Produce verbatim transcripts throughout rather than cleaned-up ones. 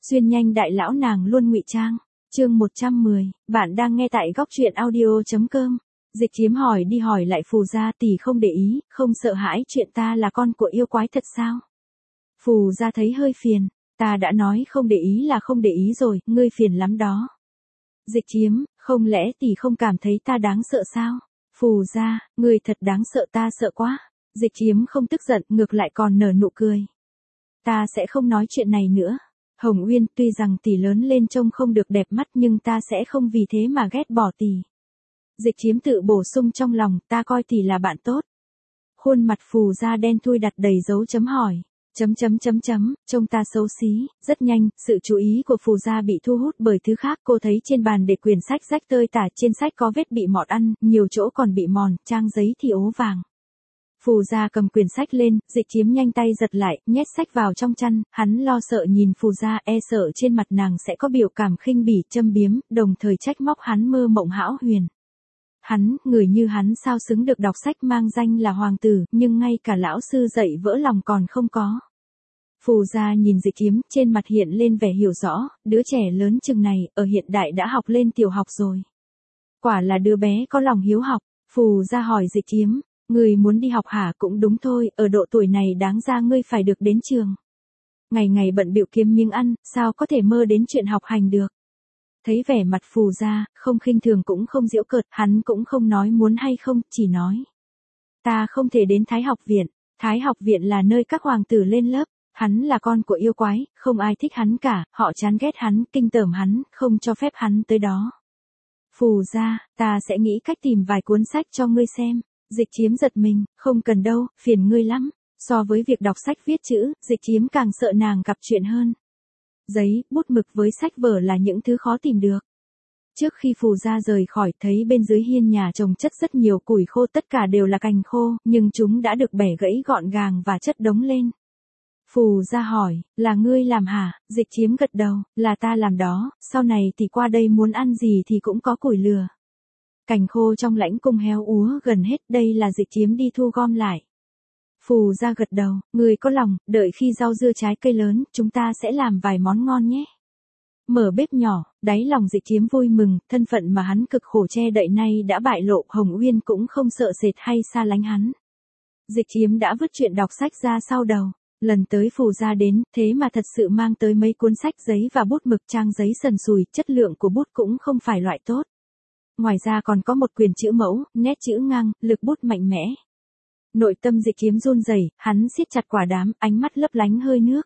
Xuyên nhanh đại lão nàng luôn ngụy trang. Chương một trăm mười, bạn đang nghe tại góc truyện audio chấm com. Dịch Chiếm hỏi đi hỏi lại Phù gia tỷ không để ý, không sợ hãi chuyện ta là con của yêu quái thật sao? Phù gia thấy hơi phiền, ta đã nói không để ý là không để ý rồi, ngươi phiền lắm đó. Dịch Chiếm, không lẽ tỷ không cảm thấy ta đáng sợ sao? Phù gia, ngươi thật đáng sợ, ta sợ quá. Dịch Chiếm không tức giận, ngược lại còn nở nụ cười. Ta sẽ không nói chuyện này nữa. Hồng Uyên, tuy rằng tỷ lớn lên trông không được đẹp mắt nhưng ta sẽ không vì thế mà ghét bỏ tỷ. Dịch Chiếm tự bổ sung trong lòng, ta coi tỷ là bạn tốt. Khuôn mặt Phù gia đen thui đặt đầy dấu chấm hỏi. Chấm chấm chấm chấm, trông ta xấu xí. Rất nhanh, sự chú ý của Phù gia bị thu hút bởi thứ khác. Cô thấy trên bàn để quyển sách rách tơi tả, trên sách có vết bị mọt ăn, nhiều chỗ còn bị mòn, trang giấy thì ố vàng. Phù gia cầm quyển sách lên, Dịch Chiếm nhanh tay giật lại, nhét sách vào trong chăn, hắn lo sợ nhìn Phù gia, e sợ trên mặt nàng sẽ có biểu cảm khinh bỉ, châm biếm, đồng thời trách móc hắn mơ mộng hão huyền. Hắn, người như hắn sao xứng được đọc sách mang danh là hoàng tử, nhưng ngay cả lão sư dạy vỡ lòng còn không có. Phù gia nhìn Dịch Chiếm, trên mặt hiện lên vẻ hiểu rõ, đứa trẻ lớn chừng này, ở hiện đại đã học lên tiểu học rồi. Quả là đứa bé có lòng hiếu học. Phù gia hỏi Dịch Chiếm, ngươi muốn đi học hả? Cũng đúng thôi, ở độ tuổi này đáng ra ngươi phải được đến trường. Ngày ngày bận bịu kiếm miếng ăn, sao có thể mơ đến chuyện học hành được. Thấy vẻ mặt Phù gia, không khinh thường cũng không giễu cợt, hắn cũng không nói muốn hay không, chỉ nói. Ta không thể đến Thái học viện, Thái học viện là nơi các hoàng tử lên lớp, hắn là con của yêu quái, không ai thích hắn cả, họ chán ghét hắn, kinh tởm hắn, không cho phép hắn tới đó. Phù gia, ta sẽ nghĩ cách tìm vài cuốn sách cho ngươi xem. Dịch Chiếm giật mình, không cần đâu, phiền ngươi lắm. So với việc đọc sách viết chữ, Dịch Chiếm càng sợ nàng gặp chuyện hơn. Giấy, bút mực với sách vở là những thứ khó tìm được. Trước khi Phù gia rời khỏi, thấy bên dưới hiên nhà trồng chất rất nhiều củi khô, tất cả đều là cành khô, nhưng chúng đã được bẻ gãy gọn gàng và chất đống lên. Phù gia hỏi, là ngươi làm hả? Dịch Chiếm gật đầu, là ta làm đó, sau này thì qua đây muốn ăn gì thì cũng có củi lửa. Cành khô trong lãnh cung héo úa gần hết, đây là Dịch Chiếm đi thu gom lại. Phù gia gật đầu, ngươi có lòng, đợi khi rau dưa trái cây lớn, chúng ta sẽ làm vài món ngon nhé. Mở bếp nhỏ, đáy lòng Dịch Chiếm vui mừng, thân phận mà hắn cực khổ che đậy nay đã bại lộ, Hồng Uyên cũng không sợ sệt hay xa lánh hắn. Dịch Chiếm đã vứt chuyện đọc sách ra sau đầu, lần tới Phù gia đến, thế mà thật sự mang tới mấy cuốn sách giấy và bút mực, trang giấy sần sùi, chất lượng của bút cũng không phải loại tốt. Ngoài ra còn có một quyền chữ mẫu, nét chữ ngang, lực bút mạnh mẽ. Nội tâm Dịch Chiếm run rẩy, hắn siết chặt quả đám, ánh mắt lấp lánh hơi nước.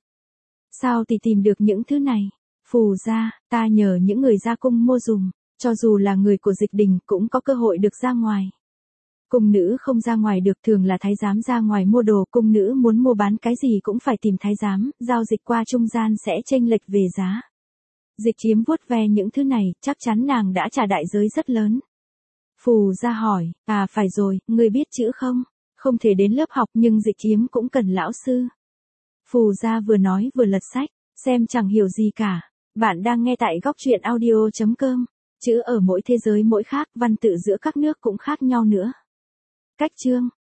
Sao thì tìm được những thứ này? Phù gia, ta nhờ những người ra cung mua dùm, cho dù là người của Dịch đình cũng có cơ hội được ra ngoài. Cung nữ không ra ngoài được, thường là thái giám ra ngoài mua đồ, cung nữ muốn mua bán cái gì cũng phải tìm thái giám, giao dịch qua trung gian sẽ chênh lệch về giá. Dịch Chiếm vuốt ve những thứ này, chắc chắn nàng đã trả đại giới rất lớn. Phù gia hỏi, à phải rồi, ngươi biết chữ không? Không thể đến lớp học nhưng Dịch Chiếm cũng cần lão sư. Phù gia vừa nói vừa lật sách, xem chẳng hiểu gì cả. Bạn đang nghe tại góc truyện audio chấm com. Chữ ở mỗi thế giới mỗi khác, văn tự giữa các nước cũng khác nhau nữa. Cách chương,